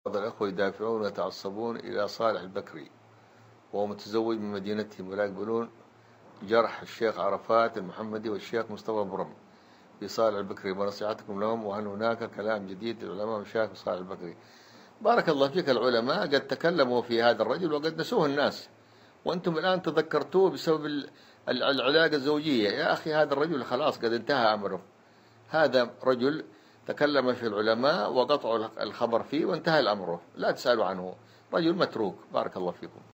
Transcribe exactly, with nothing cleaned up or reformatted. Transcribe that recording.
بعض الأخوة يدافعون ويتعصبون إلى صالح البكري وهو متزوج من مدينتهم، ولا يقبلون جرح الشيخ عرفات المحمدي والشيخ مصطفى برم في صالح البكري، ونصيحتكم لهم، وهل هناك كلام جديد للعلماء مشايخ صالح البكري؟ بارك الله فيك. العلماء قد تكلموا في هذا الرجل وقد نسوه الناس، وأنتم الآن تذكرتوه بسبب العلاقة الزوجية. يا أخي هذا الرجل خلاص قد انتهى أمره. هذا رجل تكلم في العلماء وقطعوا الخبر فيه وانتهى الأمر، لا تسألوا عنه، رجل متروك. بارك الله فيكم.